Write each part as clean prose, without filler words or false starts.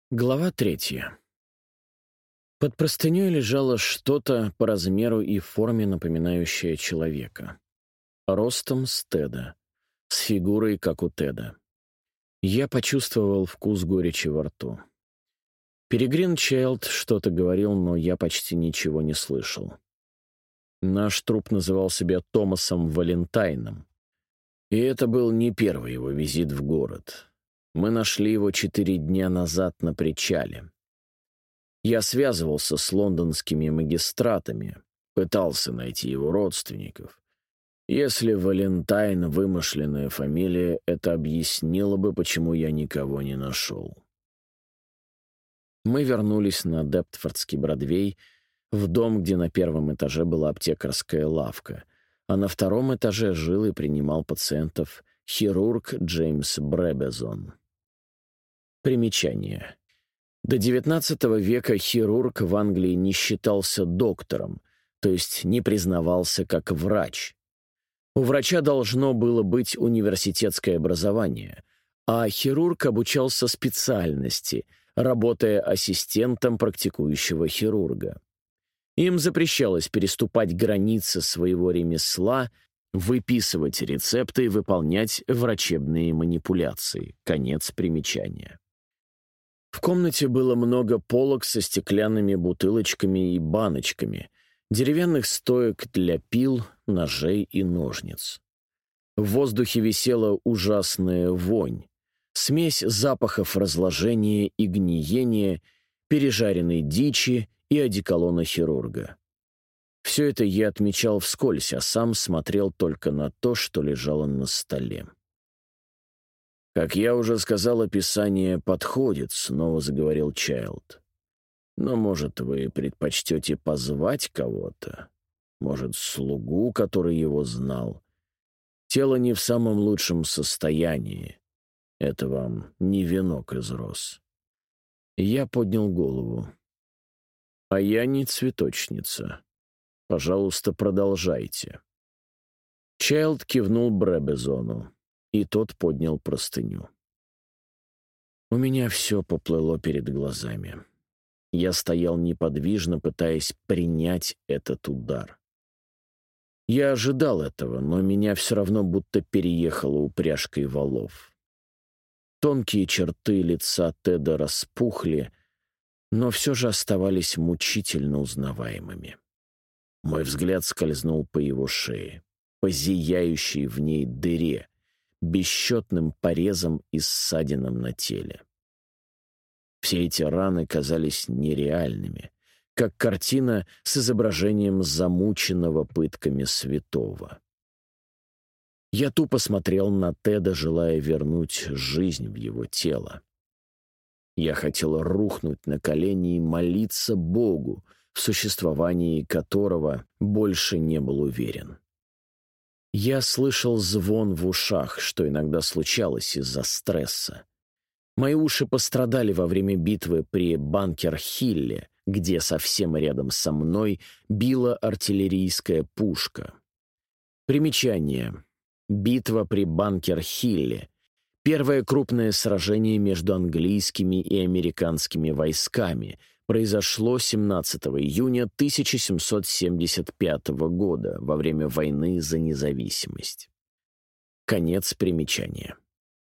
Глава 3. Под простыней лежало что-то по размеру и форме, напоминающее человека. Ростом с Теда, с фигурой, как у Теда. Я почувствовал вкус горечи во рту. Перегрин Чайлд что-то говорил, но я почти ничего не слышал. Наш труп называл себя Томасом Валентайном. И это был не первый его визит в город. Мы нашли его 4 дня назад на причале. Я связывался с лондонскими магистратами, пытался найти его родственников. Если Валентайн — вымышленная фамилия, это объяснило бы, почему я никого не нашел. Мы вернулись на Дептфордский Бродвей, в дом, где на 1-м этаже была аптекарская лавка, а на 2-м этаже жил и принимал пациентов хирург Джеймс Бребезон. Примечание. До XIX века хирург в Англии не считался доктором, то есть не признавался как врач. У врача должно было быть университетское образование, а хирург обучался специальности, работая ассистентом практикующего хирурга. Им запрещалось переступать границы своего ремесла, выписывать рецепты и выполнять врачебные манипуляции. Конец примечания. В комнате было много полок со стеклянными бутылочками и баночками, деревянных стоек для пил, ножей и ножниц. В воздухе висела ужасная вонь, смесь запахов разложения и гниения, пережаренной дичи и одеколона хирурга. Все это я отмечал вскользь, а сам смотрел только на то, что лежало на столе. «Как я уже сказал, описание подходит», — снова заговорил Чайлд. «Но, может, вы предпочтете позвать кого-то? Может, слугу, который его знал? Тело не в самом лучшем состоянии. Это вам не венок из роз». Я поднял голову. «А я не цветочница. Пожалуйста, продолжайте». Чайлд кивнул Бребезону, и тот поднял простыню. У меня все поплыло перед глазами. Я стоял неподвижно, пытаясь принять этот удар. Я ожидал этого, но меня все равно будто переехало упряжкой валов. Тонкие черты лица Теда распухли, но все же оставались мучительно узнаваемыми. Мой взгляд скользнул по его шее, по зияющей в ней дыре, бесчетным порезам и ссадинам на теле. Все эти раны казались нереальными, как картина с изображением замученного пытками святого. Я тупо смотрел на Теда, желая вернуть жизнь в его тело. Я хотел рухнуть на колени и молиться Богу, в существовании которого больше не был уверен. Я слышал звон в ушах, что иногда случалось из-за стресса. Мои уши пострадали во время битвы при Банкер-Хилле, где совсем рядом со мной била артиллерийская пушка. Примечание. Битва при Банкер-Хилле. Первое крупное сражение между английскими и американскими войсками произошло 17 июня 1775 года во время войны за независимость. Конец примечания.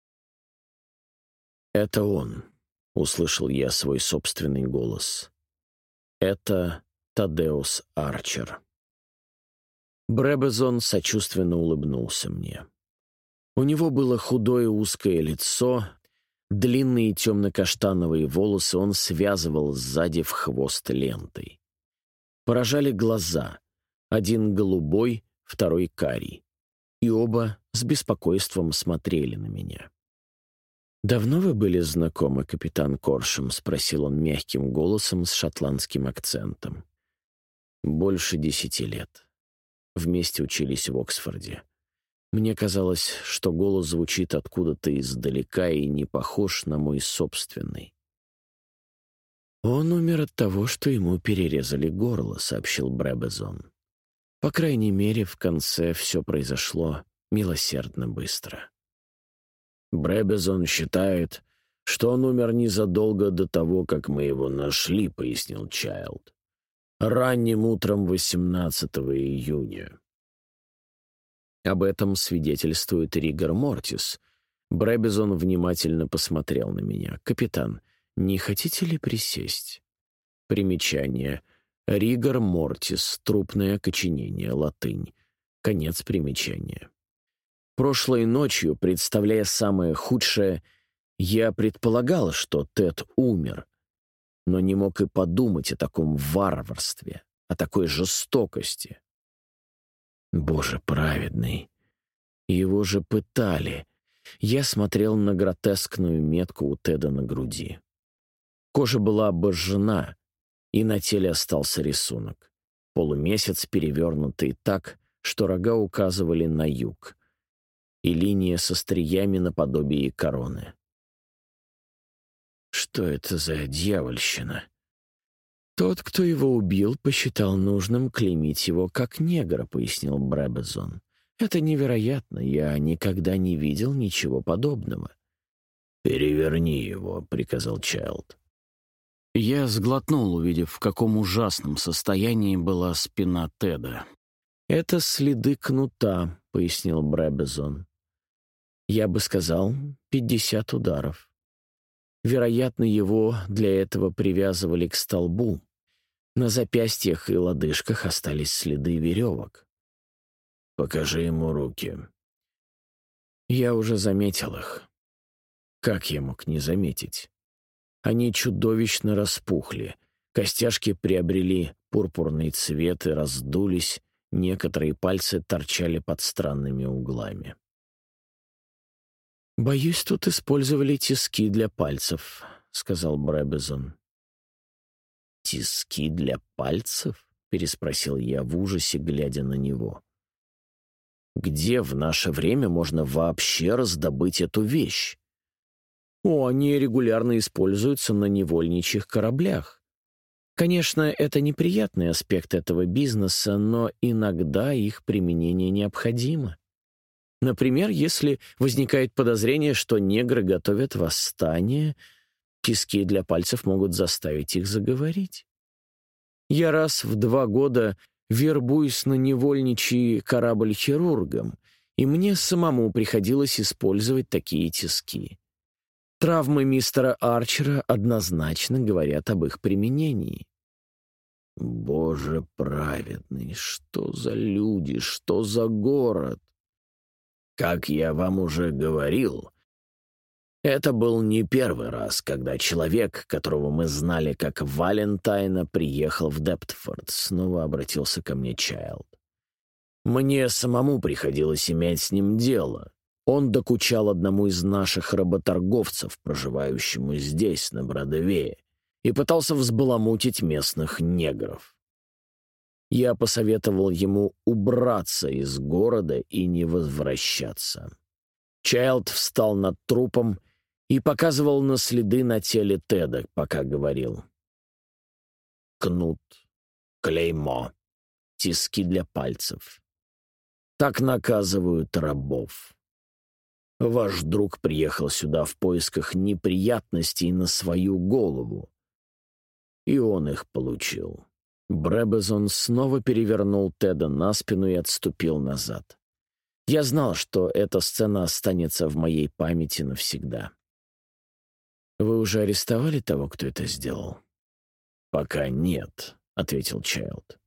«Это он», — услышал я свой собственный голос. «Это Тадеус Арчер». Бребезон сочувственно улыбнулся мне. У него было худое узкое лицо, длинные темно-каштановые волосы он связывал сзади в хвост лентой. Поражали глаза, один голубой, второй карий, и оба с беспокойством смотрели на меня. «Давно вы были знакомы, капитан Коршем?» — спросил он мягким голосом с шотландским акцентом. «Больше 10 лет. Вместе учились в Оксфорде. Мне казалось, что голос звучит откуда-то издалека и не похож на мой собственный». «Он умер от того, что ему перерезали горло», — сообщил Бребезон. «По крайней мере, в конце все произошло милосердно быстро». «Бребезон считает, «Что он умер незадолго до того, как мы его нашли», — пояснил Чайлд. «Ранним утром 18 июня». Об этом свидетельствует Ригор Мортис. Бребизон внимательно посмотрел на меня. «Капитан, не хотите ли присесть?» Примечание. Ригор мортис, трупное окоченение, латынь. Конец примечания. Прошлой ночью, представляя самое худшее, я предполагал, что Тед умер, но не мог и подумать о таком варварстве, о такой жестокости. Боже праведный, его же пытали. Я смотрел на гротескную метку у Теда на груди. Кожа была обожжена, и на теле остался рисунок. Полумесяц, перевернутый так, что рога указывали на юг, и линия со стриями наподобие короны. Что это за дьявольщина? Тот, кто его убил, посчитал нужным клеймить его как негра, пояснил Бребизон. Это невероятно, я никогда не видел ничего подобного. «Переверни его», — приказал Чайлд. Я сглотнул, увидев, в каком ужасном состоянии была спина Теда. «Это следы кнута», — пояснил Бребизон. «Я бы сказал, 50 ударов. Вероятно, его для этого привязывали к столбу. На запястьях и лодыжках остались следы веревок». «Покажи ему руки». Я уже заметил их. Как я мог не заметить? Они чудовищно распухли, костяшки приобрели пурпурный цвет и раздулись, некоторые пальцы торчали под странными углами. «Боюсь, тут использовали тиски для пальцев», — сказал Бребизон. «Тиски для пальцев?» — переспросил я в ужасе, глядя на него. «Где в наше время можно вообще раздобыть эту вещь?» Они регулярно используются на невольничьих кораблях. Конечно, это неприятный аспект этого бизнеса, но иногда их применение необходимо. Например, если возникает подозрение, что негры готовят восстание, тиски для пальцев могут заставить их заговорить. Я раз в 2 года вербуюсь на невольничий корабль хирургом, и мне самому приходилось использовать такие тиски. Травмы мистера Арчера однозначно говорят об их применении. Боже праведный, что за люди, что за город? Как я вам уже говорил, это был не первый раз, когда человек, которого мы знали как Валентайна, приехал в Дептфорд. Снова обратился ко мне Чайлд. Мне самому приходилось иметь с ним дело. Он докучал одному из наших работорговцев, проживающему здесь, на Бродвее, и пытался взбаламутить местных негров. Я посоветовал ему убраться из города и не возвращаться. Чайлд встал над трупом и показывал на следы на теле Теда, пока говорил. Кнут, клеймо, тиски для пальцев. Так наказывают рабов. Ваш друг приехал сюда в поисках неприятностей на свою голову. И он их получил. Бребизон снова перевернул Теда на спину и отступил назад. Я знал, что эта сцена останется в моей памяти навсегда. «Вы уже арестовали того, кто это сделал?» «Пока нет», — ответил Чайлд.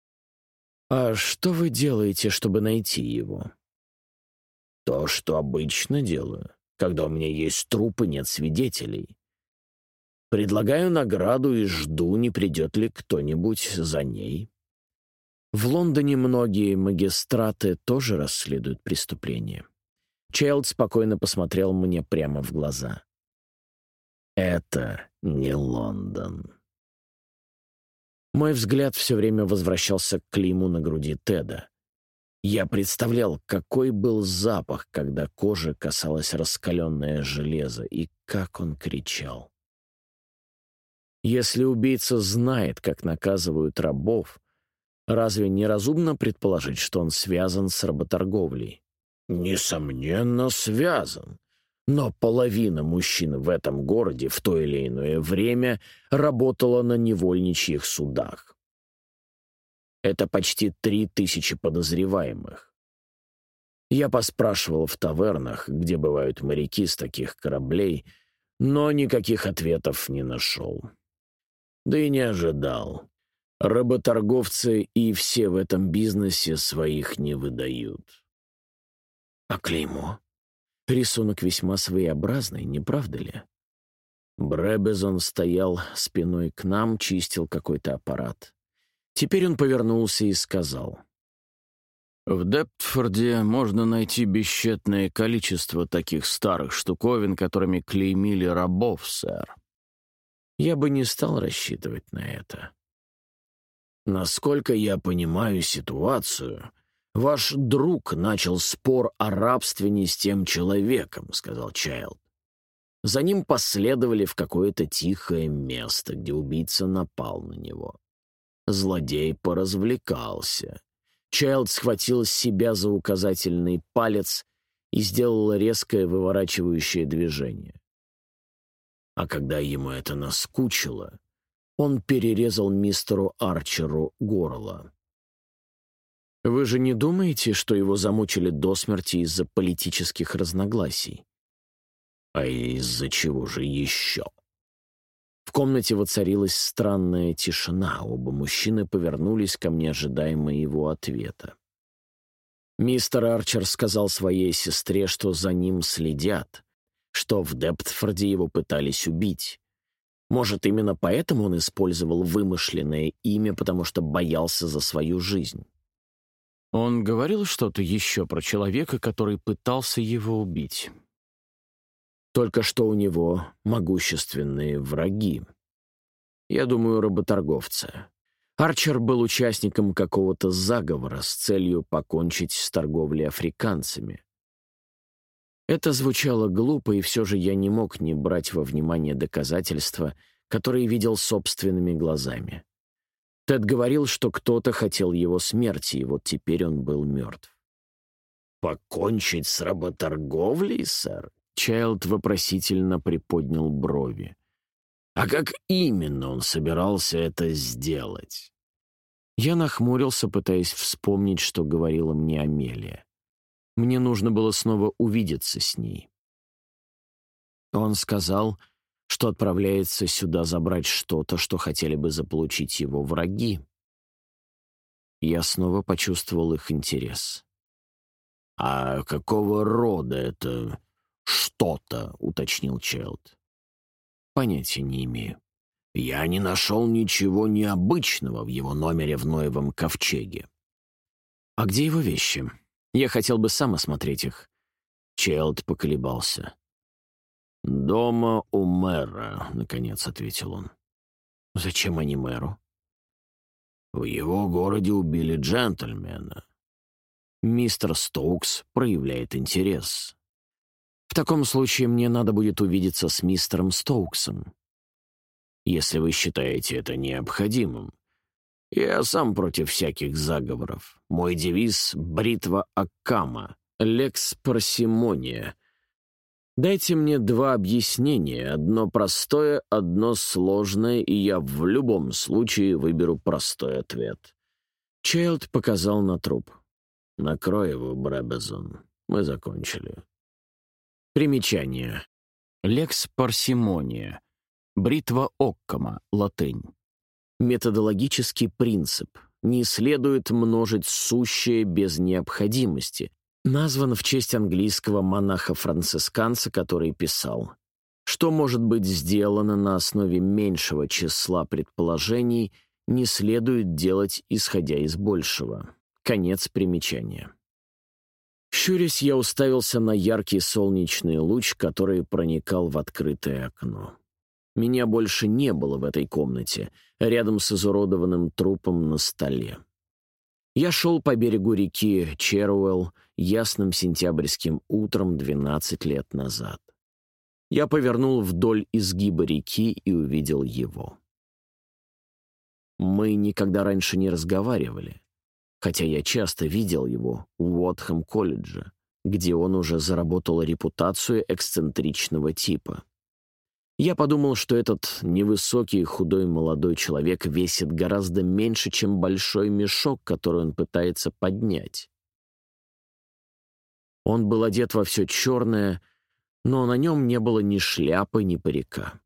«А что вы делаете, чтобы найти его?» «То, что обычно делаю, когда у меня есть труп и нет свидетелей. Предлагаю награду и жду, не придет ли кто-нибудь за ней. В Лондоне многие магистраты тоже расследуют преступления». Чайлд спокойно посмотрел мне прямо в глаза. «Это не Лондон». Мой взгляд все время возвращался к клейму на груди Теда. Я представлял, какой был запах, когда кожа касалась раскаленное железо, и как он кричал. Если убийца знает, как наказывают рабов, разве не разумно предположить, что он связан с работорговлей? Несомненно, связан. Но половина мужчин в этом городе в то или иное время работала на невольничьих судах. Это почти 3000 подозреваемых. Я поспрашивал в тавернах, где бывают моряки с таких кораблей, но никаких ответов не нашел. Да и не ожидал. Работорговцы и все в этом бизнесе своих не выдают. А клеймо? Рисунок весьма своеобразный, не правда ли? Бребезон стоял спиной к нам, чистил какой-то аппарат. Теперь он повернулся и сказал: «В Дептфорде можно найти бесчетное количество таких старых штуковин, которыми клеймили рабов, сэр. Я бы не стал рассчитывать на это. Насколько я понимаю ситуацию, ваш друг начал спор о рабстве не с тем человеком», — сказал Чайлд. За ним последовали в какое-то тихое место, где убийца напал на него. Злодей поразвлекался. Чайлд схватил себя за указательный палец и сделал резкое выворачивающее движение. А когда ему это наскучило, он перерезал мистеру Арчеру горло. Вы же не думаете, что его замучили до смерти из-за политических разногласий? А из-за чего же еще? В комнате воцарилась странная тишина, оба мужчины повернулись ко мне, ожидая моего ответа. Мистер Арчер сказал своей сестре, что за ним следят, что в Дептфорде его пытались убить. Может, именно поэтому он использовал вымышленное имя, потому что боялся за свою жизнь. Он говорил что-то еще про человека, который пытался его убить. Только что у него могущественные враги. Я думаю, работорговцы. Арчер был участником какого-то заговора с целью покончить с торговлей африканцами. Это звучало глупо, и все же я не мог не брать во внимание доказательства, которые видел собственными глазами. Тед говорил, что кто-то хотел его смерти, и вот теперь он был мертв. «Покончить с работорговлей, сэр?» Чайлд вопросительно приподнял брови. «А как именно он собирался это сделать?» Я нахмурился, пытаясь вспомнить, что говорила мне Амелия. Мне нужно было снова увидеться с ней. Он сказал, что отправляется сюда забрать что-то, что хотели бы заполучить его враги. Я снова почувствовал их интерес. «А какого рода это что-то?» — уточнил Чайлд. «Понятия не имею. Я не нашел ничего необычного в его номере в Ноевом ковчеге». «А где его вещи? Я хотел бы сам осмотреть их». Чайлд поколебался. «Дома у мэра», — наконец ответил он. «Зачем они мэру?» «В его городе убили джентльмена. Мистер Стоукс проявляет интерес. В таком случае мне надо будет увидеться с мистером Стоуксом. Если вы считаете это необходимым. Я сам против всяких заговоров. Мой девиз — бритва Аккама, лекс парсимония. Дайте мне два объяснения, одно простое, одно сложное, и я в любом случае выберу простой ответ». Чайлд показал на труп. «Накрой его, Бребезон. Мы закончили». Примечание. Лекс парсимония. Бритва Оккама, латынь. Методологический принцип. Не следует множить сущее без необходимости. Назван в честь английского монаха-францисканца, который писал: «Что может быть сделано на основе меньшего числа предположений, не следует делать, исходя из большего». Конец примечания. Щурясь, я уставился на яркий солнечный луч, который проникал в открытое окно. Меня больше не было в этой комнате, рядом с изуродованным трупом на столе. Я шел по берегу реки Черуэлл ясным сентябрьским утром 12 лет назад. Я повернул вдоль изгиба реки и увидел его. Мы никогда раньше не разговаривали, хотя я часто видел его в Уотхэм-колледже, где он уже заработал репутацию эксцентричного типа. Я подумал, что этот невысокий худой молодой человек весит гораздо меньше, чем большой мешок, который он пытается поднять. Он был одет во все черное, но на нем не было ни шляпы, ни парика.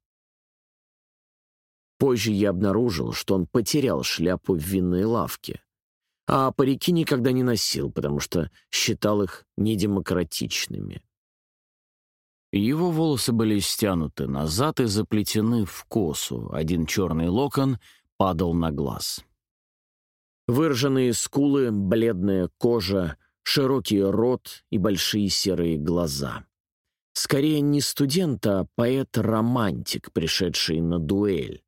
Позже я обнаружил, что он потерял шляпу в винной лавке, а парики никогда не носил, потому что считал их недемократичными. Его волосы были стянуты назад и заплетены в косу, один черный локон падал на глаз. Выраженные скулы, бледная кожа, широкий рот и большие серые глаза. Скорее не студент, а поэт-романтик, пришедший на дуэль.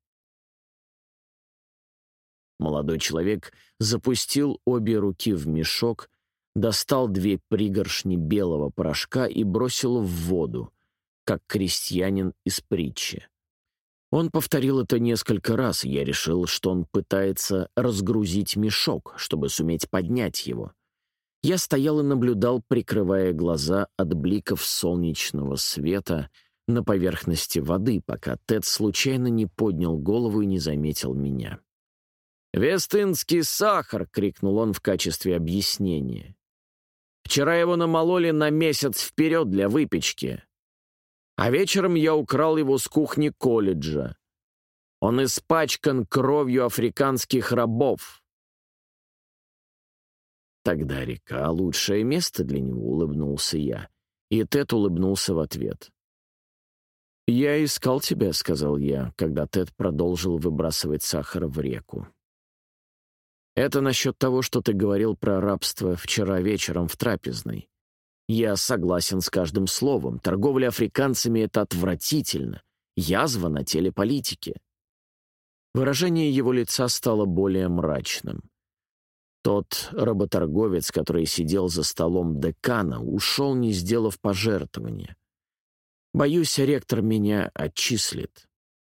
Молодой человек запустил обе руки в мешок, достал 2 пригоршни белого порошка и бросил в воду, как крестьянин из притчи. Он повторил это несколько раз, и я решил, что он пытается разгрузить мешок, чтобы суметь поднять его. Я стоял и наблюдал, прикрывая глаза от бликов солнечного света на поверхности воды, пока Тед случайно не поднял голову и не заметил меня. «Вестынский сахар!» — крикнул он в качестве объяснения. «Вчера его намололи на месяц вперед для выпечки, а вечером я украл его с кухни колледжа. Он испачкан кровью африканских рабов». «Тогда река — лучшее место для него», — улыбнулся я, и Тед улыбнулся в ответ. «Я искал тебя», — сказал я, когда Тед продолжил выбрасывать сахар в реку. «Это насчет того, что ты говорил про рабство вчера вечером в трапезной. Я согласен с каждым словом. Торговля африканцами — это отвратительно. Язва на теле политики». Выражение его лица стало более мрачным. Тот работорговец, который сидел за столом декана, ушел, не сделав пожертвования. Боюсь, ректор меня отчислит.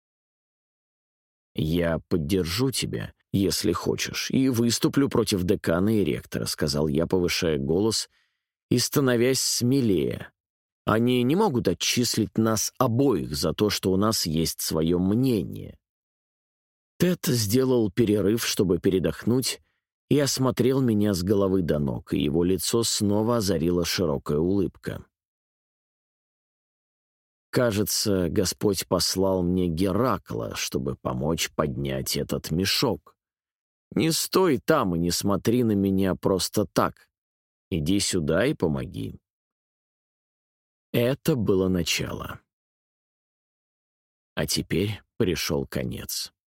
«Я поддержу тебя, если хочешь, и выступлю против декана и ректора», — сказал я, повышая голос и становясь смелее. «Они не могут отчислить нас обоих за то, что у нас есть свое мнение». Тед сделал перерыв, чтобы передохнуть, и осмотрел меня с головы до ног, и его лицо снова озарила широкая улыбка. «Кажется, Господь послал мне Геракла, чтобы помочь поднять этот мешок. Не стой там и не смотри на меня просто так. Иди сюда и помоги». Это было начало. А теперь пришел конец.